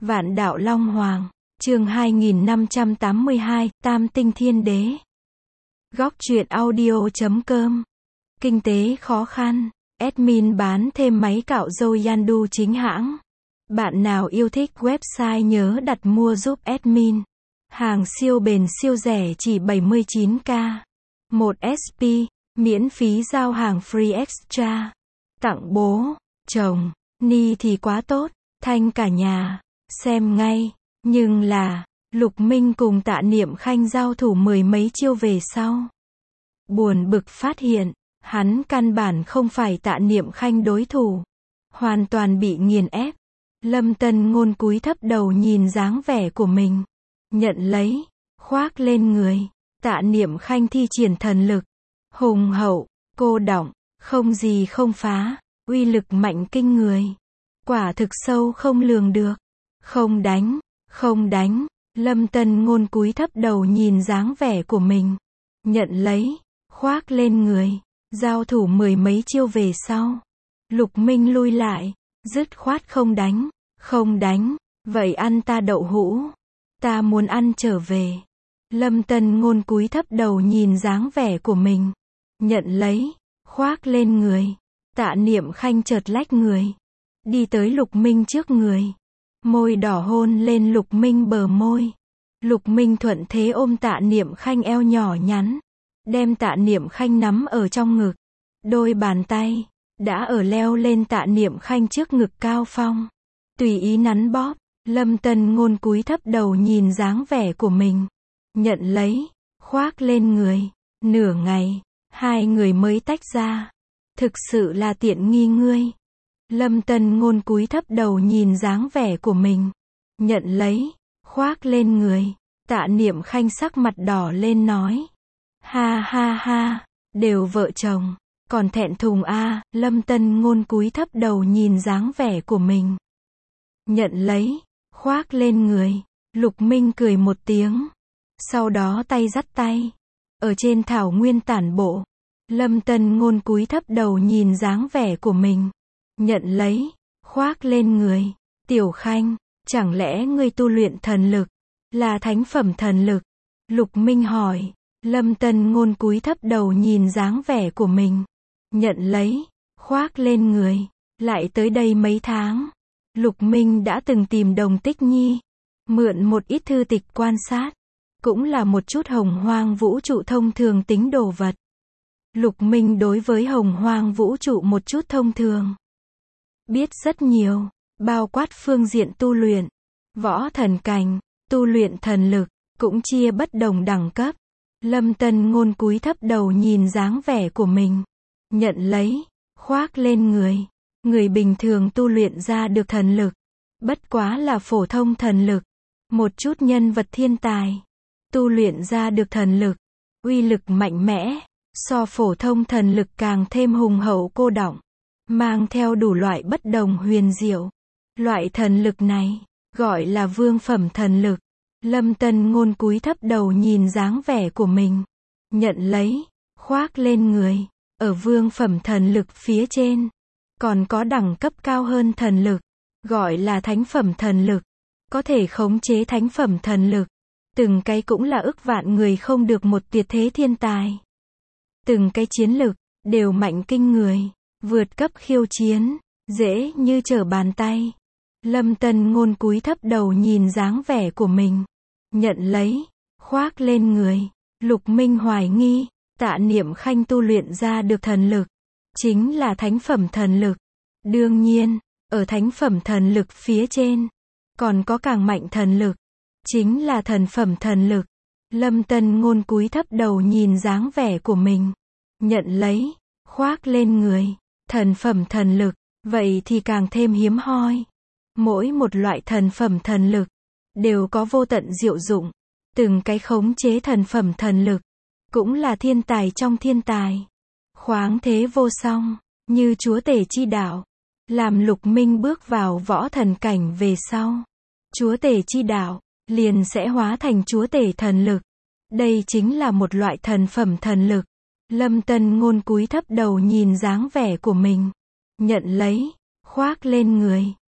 Vạn đạo Long Hoàng, chương 2582, Tam tinh thiên đế. Góc truyện audio.com. Kinh tế khó khăn, admin bán thêm máy cạo râu Yandu chính hãng. Bạn nào yêu thích website nhớ đặt mua giúp admin. Hàng siêu bền siêu rẻ chỉ 79k. 1 SP, miễn phí giao hàng free extra. Tặng bố, chồng, Ni thì quá tốt, thanh cả nhà. Xem ngay, nhưng là, Lục Minh cùng Tạ Niệm Khanh giao thủ mười mấy chiêu về sau. Buồn bực phát hiện, hắn căn bản không phải Tạ Niệm Khanh đối thủ. Hoàn toàn bị nghiền ép. Lâm Tân Ngôn cúi thấp đầu nhìn dáng vẻ của mình. Nhận lấy, khoác lên người. Tạ Niệm Khanh thi triển thần lực. Hùng hậu, cô đọng, không gì không phá. Uy lực mạnh kinh người. Quả thực sâu không lường được. Không đánh, không đánh. Lâm Tân Ngôn cúi thấp đầu nhìn dáng vẻ của mình. Nhận lấy, khoác lên người. Giao thủ mười mấy chiêu về sau. Lục Minh lui lại. Dứt khoát không đánh. Không đánh. Vậy ăn ta đậu hũ. Ta muốn ăn trở về. Lâm Tân Ngôn cúi thấp đầu nhìn dáng vẻ của mình. Nhận lấy, khoác lên người. Tạ Niệm Khanh chợt lách người. Đi tới Lục Minh trước người. Môi đỏ hôn lên Lục Minh bờ môi. Lục Minh thuận thế ôm Tạ Niệm Khanh eo nhỏ nhắn. Đem Tạ Niệm Khanh nắm ở trong ngực. Đôi bàn tay, đã ở leo lên Tạ Niệm Khanh trước ngực cao phong. Tùy ý nắn bóp. Lâm Tân Ngôn cúi thấp đầu nhìn dáng vẻ của mình. Nhận lấy, khoác lên người. Nửa ngày, hai người mới tách ra. Thực sự là tiện nghi ngươi. Lâm Tân Ngôn cúi thấp đầu nhìn dáng vẻ của mình. Nhận lấy, khoác lên người. Tạ Niệm Khanh sắc mặt đỏ lên nói. Ha ha ha, đều vợ chồng. Còn thẹn thùng a. Lâm Tân Ngôn cúi thấp đầu nhìn dáng vẻ của mình. Nhận lấy, khoác lên người. Lục Minh cười một tiếng. Sau đó tay dắt tay. Ở trên thảo nguyên tản bộ. Lâm Tân Ngôn cúi thấp đầu nhìn dáng vẻ của mình. Nhận lấy, khoác lên người. Tiểu Khanh, chẳng lẽ ngươi tu luyện thần lực? Là thánh phẩm thần lực? Lục Minh hỏi. Lâm Tân Ngôn cúi thấp đầu nhìn dáng vẻ của mình. Nhận lấy, khoác lên người. Lại tới đây mấy tháng. Lục Minh đã từng tìm Đồng Tích Nhi. Mượn một ít thư tịch quan sát. Cũng là một chút hồng hoang vũ trụ thông thường tính đồ vật. Lục Minh đối với hồng hoang vũ trụ một chút thông thường. Biết rất nhiều, bao quát phương diện tu luyện, võ thần cảnh, tu luyện thần lực, cũng chia bất đồng đẳng cấp. Lâm Tân Ngôn cúi thấp đầu nhìn dáng vẻ của mình. Nhận lấy, khoác lên người. Người bình thường tu luyện ra được thần lực. Bất quá là phổ thông thần lực. Một chút nhân vật thiên tài. Tu luyện ra được thần lực. Uy lực mạnh mẽ. So phổ thông thần lực càng thêm hùng hậu cô đọng. Mang theo đủ loại bất đồng huyền diệu. Loại thần lực này, gọi là vương phẩm thần lực. Lâm Tân Ngôn cúi thấp đầu nhìn dáng vẻ của mình. Nhận lấy, khoác lên người. Ở vương phẩm thần lực phía trên. Còn có đẳng cấp cao hơn thần lực. Gọi là thánh phẩm thần lực. Có thể khống chế thánh phẩm thần lực. Từng cái cũng là ức vạn người không được một tuyệt thế thiên tài. Từng cái chiến lực, đều mạnh kinh người. Vượt cấp khiêu chiến, dễ như trở bàn tay. Lâm Tân Ngôn cúi thấp đầu nhìn dáng vẻ của mình. Nhận lấy, khoác lên người. Lục Minh hoài nghi, Tạ Niệm Khanh tu luyện ra được thần lực. Chính là thánh phẩm thần lực. Đương nhiên, ở thánh phẩm thần lực phía trên, còn có càng mạnh thần lực. Chính là thần phẩm thần lực. Lâm Tân Ngôn cúi thấp đầu nhìn dáng vẻ của mình. Nhận lấy, khoác lên người. Thần phẩm thần lực, vậy thì càng thêm hiếm hoi. Mỗi một loại thần phẩm thần lực, đều có vô tận diệu dụng. Từng cái khống chế thần phẩm thần lực, cũng là thiên tài trong thiên tài. Khoáng thế vô song, như chúa tể chi đạo. Làm Lục Minh bước vào võ thần cảnh về sau. Chúa tể chi đạo, liền sẽ hóa thành chúa tể thần lực. Đây chính là một loại thần phẩm thần lực. Lâm Tân Ngôn cúi thấp đầu nhìn dáng vẻ của mình. Nhận lấy, khoác lên người.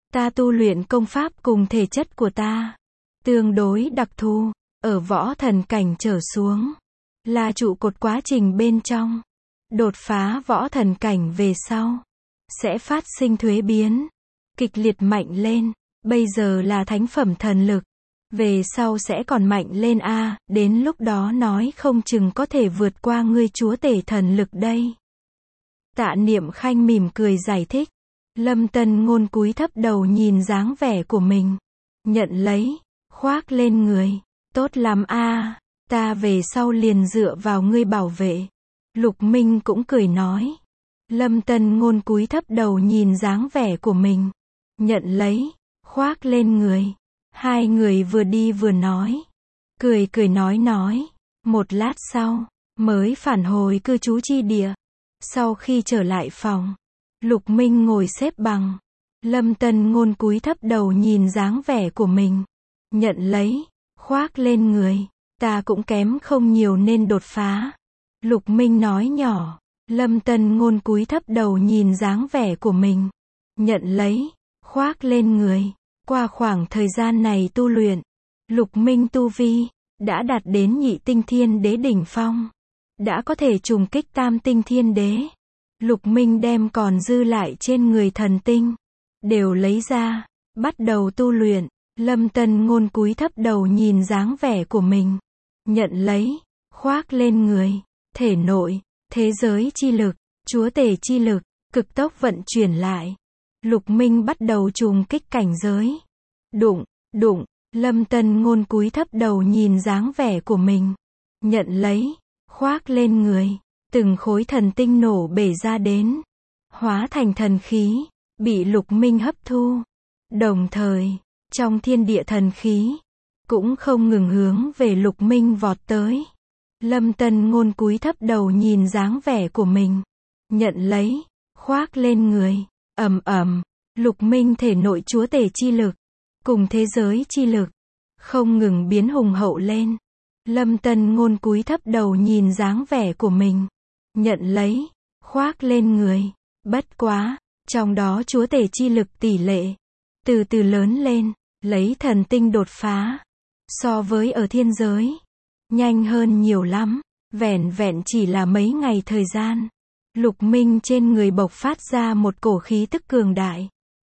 Ta tu luyện công pháp cùng thể chất của ta tương đối đặc thù, ở võ thần cảnh trở xuống, là trụ cột quá trình bên trong. Đột phá võ thần cảnh về sau, sẽ phát sinh thuế biến, kịch liệt mạnh lên, bây giờ là thánh phẩm thần lực, về sau sẽ còn mạnh lên a, đến lúc đó nói không chừng có thể vượt qua ngươi chúa tể thần lực đây. Tạ Niệm Khanh mỉm cười giải thích. Lâm Tân Ngôn cúi thấp đầu nhìn dáng vẻ của mình, nhận lấy, khoác lên người, tốt lắm a, ta về sau liền dựa vào ngươi bảo vệ. Lục Minh cũng cười nói. Lâm Tân Ngôn cúi thấp đầu nhìn dáng vẻ của mình, nhận lấy, khoác lên người. Hai người vừa đi vừa nói, cười cười nói, một lát sau, mới phản hồi cư trú chi địa. Sau khi trở lại phòng, Lục Minh ngồi xếp bằng, Lâm Tân Ngôn cúi thấp đầu nhìn dáng vẻ của mình, nhận lấy, khoác lên người, ta cũng kém không nhiều nên đột phá. Lục Minh nói nhỏ. Lâm Tân Ngôn cúi thấp đầu nhìn dáng vẻ của mình, nhận lấy, khoác lên người. Qua khoảng thời gian này tu luyện, Lục Minh tu vi đã đạt đến nhị tinh thiên đế đỉnh phong, đã có thể trùng kích tam tinh thiên đế. Lục Minh đem còn dư lại trên người thần tinh đều lấy ra, bắt đầu tu luyện. Lâm Tân Ngôn cúi thấp đầu nhìn dáng vẻ của mình, nhận lấy, khoác lên người. Thể nội, thế giới chi lực, chúa tể chi lực, cực tốc vận chuyển lại. Lục Minh bắt đầu trùng kích cảnh giới. Đụng, Lâm Tân Ngôn cúi thấp đầu nhìn dáng vẻ của mình, nhận lấy, khoác lên người. Từng khối thần tinh nổ bể ra đến, hóa thành thần khí, bị Lục Minh hấp thu. Đồng thời, trong thiên địa thần khí, cũng không ngừng hướng về Lục Minh vọt tới. Lâm Tân Ngôn cúi thấp đầu nhìn dáng vẻ của mình, nhận lấy, khoác lên người. Ầm, Lục Minh thể nội chúa tể chi lực, cùng thế giới chi lực, không ngừng biến hùng hậu lên. Lâm Tân Ngôn cúi thấp đầu nhìn dáng vẻ của mình, nhận lấy, khoác lên người. Bất quá, trong đó chúa tể chi lực tỷ lệ từ từ lớn lên, lấy thần tinh đột phá, so với ở thiên giới, nhanh hơn nhiều lắm. Vẻn vẹn chỉ là mấy ngày thời gian, Lục Minh trên người bộc phát ra một cổ khí tức cường đại.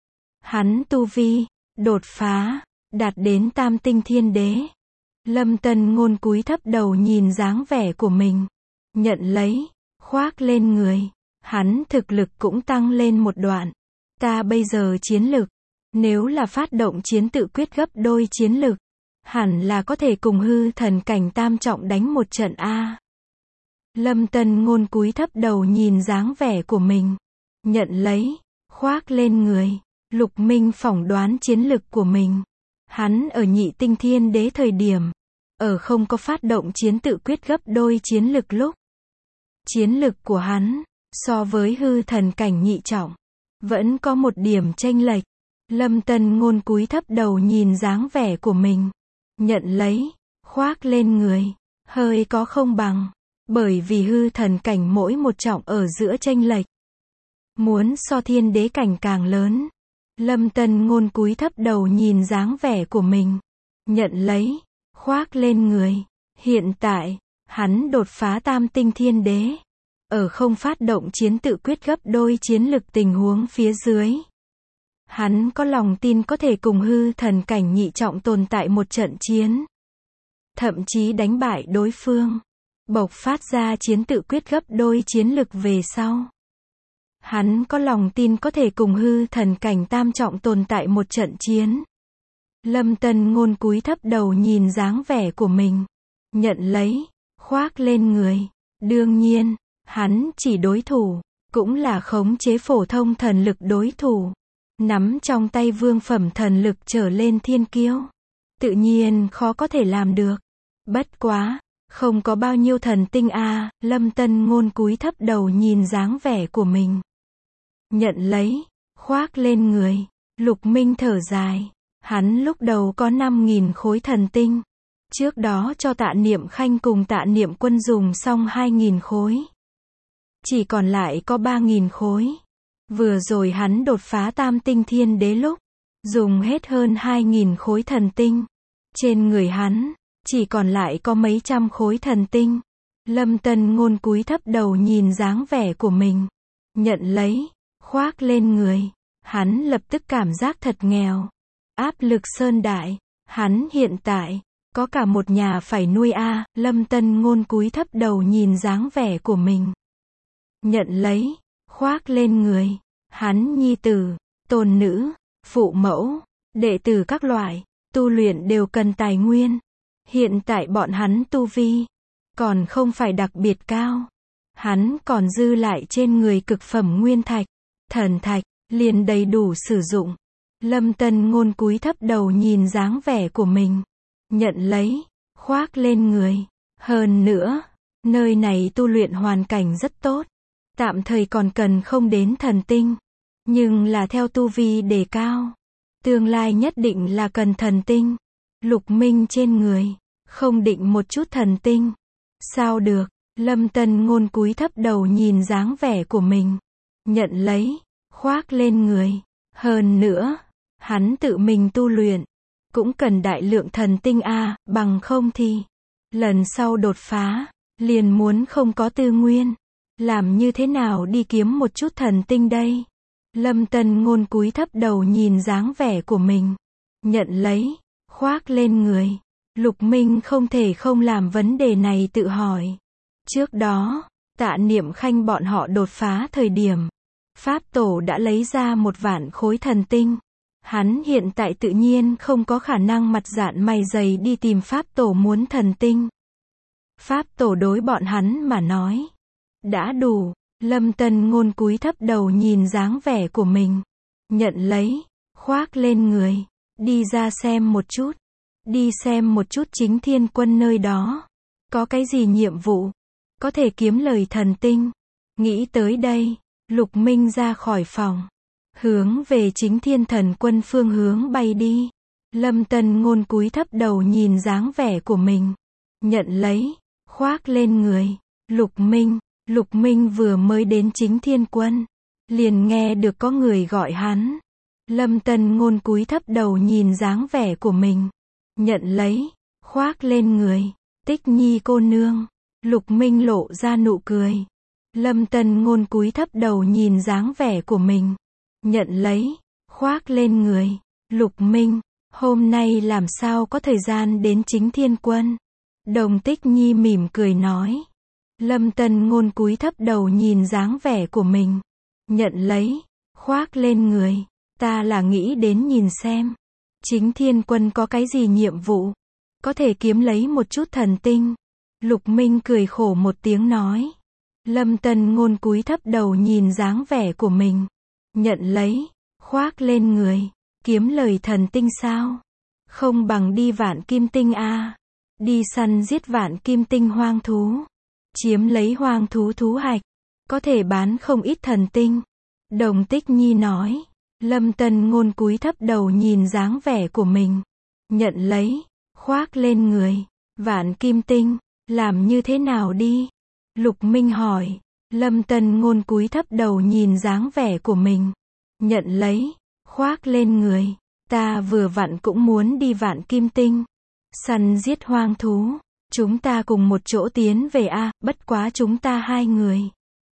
Hắn tu vi đột phá, đạt đến tam tinh thiên đế. Lâm Tân Ngôn cúi thấp đầu nhìn dáng vẻ của mình, nhận lấy, khoác lên người. Hắn thực lực cũng tăng lên một đoạn. Ta bây giờ chiến lực, nếu là phát động chiến tự quyết gấp đôi chiến lực, hẳn là có thể cùng hư thần cảnh tam trọng đánh một trận a. Lâm Tân Ngôn cúi thấp đầu nhìn dáng vẻ của mình, nhận lấy, khoác lên người. Lục Minh phỏng đoán chiến lực của mình. Hắn ở nhị tinh thiên đế thời điểm, ở không có phát động chiến tự quyết gấp đôi chiến lực lúc, chiến lực của hắn, so với hư thần cảnh nhị trọng, vẫn có một điểm chênh lệch. Lâm Tân Ngôn cúi thấp đầu nhìn dáng vẻ của mình, nhận lấy, khoác lên người. Hơi có không bằng, bởi vì hư thần cảnh mỗi một trọng ở giữa chênh lệch, muốn so thiên đế cảnh càng lớn. Lâm Tân Ngôn cúi thấp đầu nhìn dáng vẻ của mình, nhận lấy, khoác lên người. Hiện tại, hắn đột phá tam tinh thiên đế, ở không phát động chiến tự quyết gấp đôi chiến lực tình huống phía dưới, hắn có lòng tin có thể cùng hư thần cảnh nhị trọng tồn tại một trận chiến, thậm chí đánh bại đối phương, bộc phát ra chiến tự quyết gấp đôi chiến lực về sau. Hắn có lòng tin có thể cùng hư thần cảnh tam trọng tồn tại một trận chiến. Lâm Tân Ngôn cúi thấp đầu nhìn dáng vẻ của mình, nhận lấy, khoác lên người. Đương nhiên, hắn chỉ đối thủ, cũng là khống chế phổ thông thần lực đối thủ. Nắm trong tay vương phẩm thần lực trở lên thiên kiêu, tự nhiên khó có thể làm được. Bất quá, không có bao nhiêu thần tinh a. Lâm Tân Ngôn cúi thấp đầu nhìn dáng vẻ của mình, nhận lấy, khoác lên người. Lục Minh thở dài, hắn lúc đầu có 5.000 khối thần tinh, trước đó cho Tạ Niệm Khanh cùng Tạ Niệm Quân dùng xong 2.000 khối, chỉ còn lại có 3.000 khối. Vừa rồi hắn đột phá tam tinh thiên đế lúc, dùng hết hơn 2.000 khối thần tinh. Trên người hắn, chỉ còn lại có mấy trăm khối thần tinh. Lâm Tân Ngôn cúi thấp đầu nhìn dáng vẻ của mình. Nhận lấy, khoác lên người. Hắn lập tức cảm giác thật nghèo. Áp lực sơn đại. Hắn hiện tại, có cả một nhà phải nuôi a. Lâm Tân Ngôn cúi thấp đầu nhìn dáng vẻ của mình. Nhận lấy, khoác lên người. Hắn nhi tử, tôn nữ, phụ mẫu, đệ tử các loại, tu luyện đều cần tài nguyên. Hiện tại bọn hắn tu vi, còn không phải đặc biệt cao. Hắn còn dư lại trên người cực phẩm nguyên thạch, thần thạch, liền đầy đủ sử dụng. Lâm Tân Ngôn cúi thấp đầu nhìn dáng vẻ của mình. Nhận lấy, khoác lên người. Hơn nữa, nơi này tu luyện hoàn cảnh rất tốt. Tạm thời còn cần không đến thần tinh. Nhưng là theo tu vi đề cao. Tương lai nhất định là cần thần tinh. Lục Minh trên người, không định một chút thần tinh. Sao được, Lâm Tân Ngôn cúi thấp đầu nhìn dáng vẻ của mình. Nhận lấy, khoác lên người. Hơn nữa, hắn tự mình tu luyện, cũng cần đại lượng thần tinh a, bằng không thì lần sau đột phá, liền muốn không có tư nguyên. Làm như thế nào đi kiếm một chút thần tinh đây? Lâm Tân Ngôn cúi thấp đầu nhìn dáng vẻ của mình. Nhận lấy, khoác lên người. Lục Minh không thể không làm vấn đề này tự hỏi. Trước đó, Tạ Niệm Khanh bọn họ đột phá thời điểm, Pháp Tổ đã lấy ra 1 vạn khối thần tinh. Hắn hiện tại tự nhiên không có khả năng mặt dạn mày dày đi tìm Pháp Tổ muốn thần tinh. Pháp Tổ đối bọn hắn mà nói, đã đủ. Lâm Tân Ngôn cúi thấp đầu nhìn dáng vẻ của mình. Nhận lấy, khoác lên người. Đi ra xem một chút. Đi xem một chút Chính Thiên Quân nơi đó. Có cái gì nhiệm vụ? Có thể kiếm lời thần tinh. Nghĩ tới đây, Lục Minh ra khỏi phòng. Hướng về Chính Thiên Thần Quân phương hướng bay đi. Lâm Tân Ngôn cúi thấp đầu nhìn dáng vẻ của mình. Nhận lấy, khoác lên người. Lục Minh vừa mới đến Chính Thiên Quân, liền nghe được có người gọi hắn. Lâm Tân Ngôn cúi thấp đầu nhìn dáng vẻ của mình. Nhận lấy, khoác lên người. Tích Nhi cô nương. Lục Minh lộ ra nụ cười. Lâm Tân Ngôn cúi thấp đầu nhìn dáng vẻ của mình. Nhận lấy, khoác lên người. Lục Minh, hôm nay làm sao có thời gian đến Chính Thiên Quân? Đồng Tích Nhi mỉm cười nói. Lâm Tân Ngôn cúi thấp đầu nhìn dáng vẻ của mình. Nhận lấy, khoác lên người. Ta là nghĩ đến nhìn xem. Chính Thiên Quân có cái gì nhiệm vụ? Có thể kiếm lấy một chút thần tinh. Lục Minh cười khổ một tiếng nói. Lâm Tân Ngôn cúi thấp đầu nhìn dáng vẻ của mình. Nhận lấy, khoác lên người. Kiếm lời thần tinh sao? Không bằng đi Vạn Kim Tinh a. Đi săn giết Vạn Kim Tinh hoang thú. Chiếm lấy hoang thú thú hạch. Có thể bán không ít thần tinh. Đồng Tích Nhi nói. Lâm Tân Ngôn cúi thấp đầu nhìn dáng vẻ của mình. Nhận lấy, khoác lên người. Vạn Kim Tinh, làm như thế nào đi? Lục Minh hỏi. Lâm Tân Ngôn cúi thấp đầu nhìn dáng vẻ của mình. Nhận lấy, khoác lên người. Ta vừa vặn cũng muốn đi Vạn Kim Tinh. Săn giết hoang thú. Chúng ta cùng một chỗ tiến về a, bất quá chúng ta 2 người.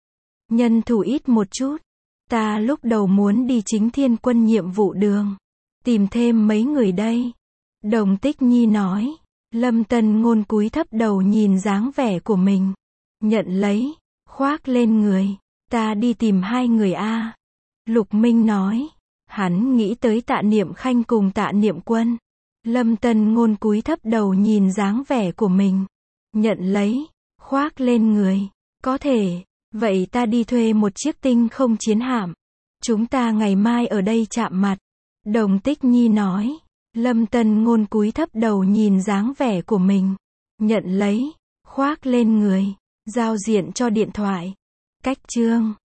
Nhân thủ ít một chút. Ta lúc đầu muốn đi Chính Thiên Quân nhiệm vụ đường. Tìm thêm mấy người đây. Đồng Tích Nhi nói. Lâm Tân Ngôn cúi thấp đầu nhìn dáng vẻ của mình. Nhận lấy, khoác lên người. Ta đi tìm 2 người a. Lục Minh nói. Hắn nghĩ tới Tạ Niệm Khanh cùng Tạ Niệm Quân. Lâm Tân Ngôn cúi thấp đầu nhìn dáng vẻ của mình. Nhận lấy, khoác lên người. Có thể, vậy ta đi thuê một chiếc tinh không chiến hạm. Chúng ta ngày mai ở đây chạm mặt. Đồng Tích Nhi nói. Lâm Tân Ngôn cúi thấp đầu nhìn dáng vẻ của mình. Nhận lấy, khoác lên người. Giao diện cho điện thoại. Cách chương